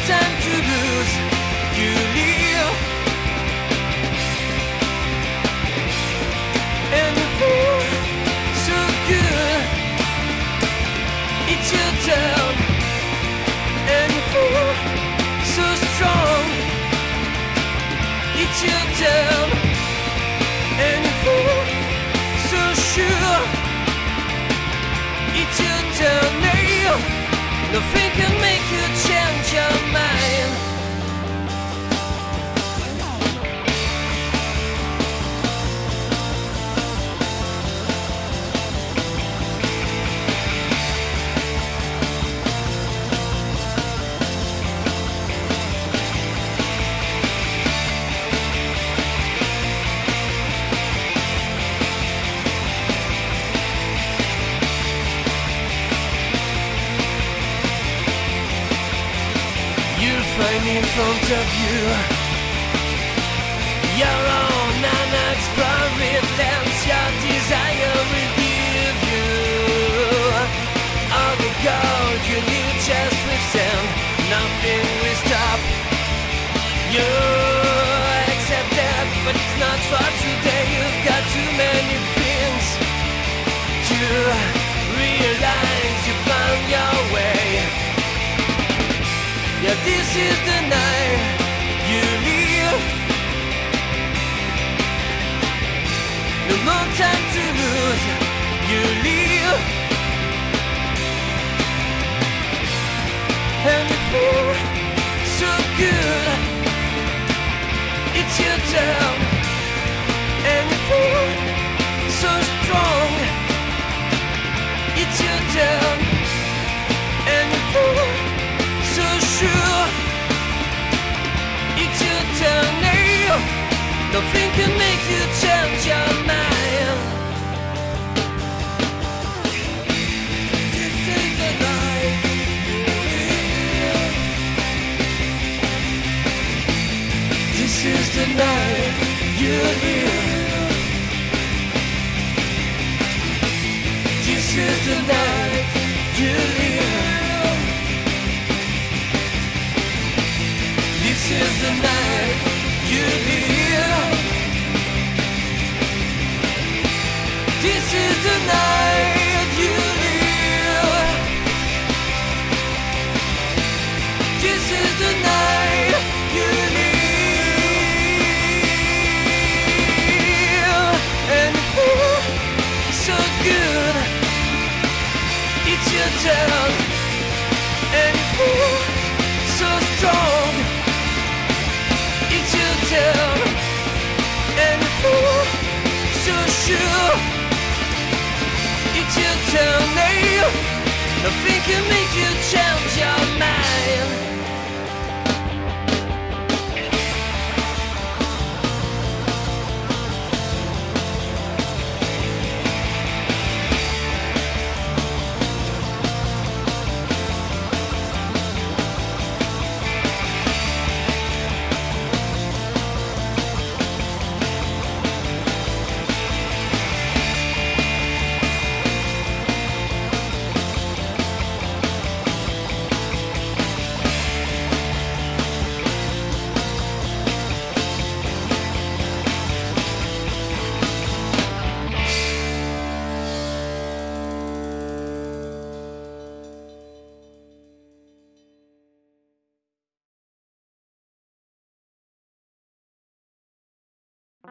time to lose. You live, and you feel so good. It's your turn, and you feel so strong. It's your turn, and you feel so sure. It's your turn now. Nothing can make you change your mind. Find in front of you your own unexplored lands. Your desire will give you all the gold you need just within. Nothing will stop you except that, but it's not for today. You've got too many things to realize. You found your way. Yeah, this is the night you live. No more time to lose. You live, and you feel so good. It's your turn, and you feel so strong. It's your turn, and you feel so sure. It's your turn now. Nothing can make you change your mind. This is the night you live. This is the night you live. This is the night you live. This is the night you live. This is the night you live. This is the night you live. And you feel so good. It's your turn, and you feel so strong. It's your turn, and you feel so sure. It's your turn now. Nothing can make you change your mind.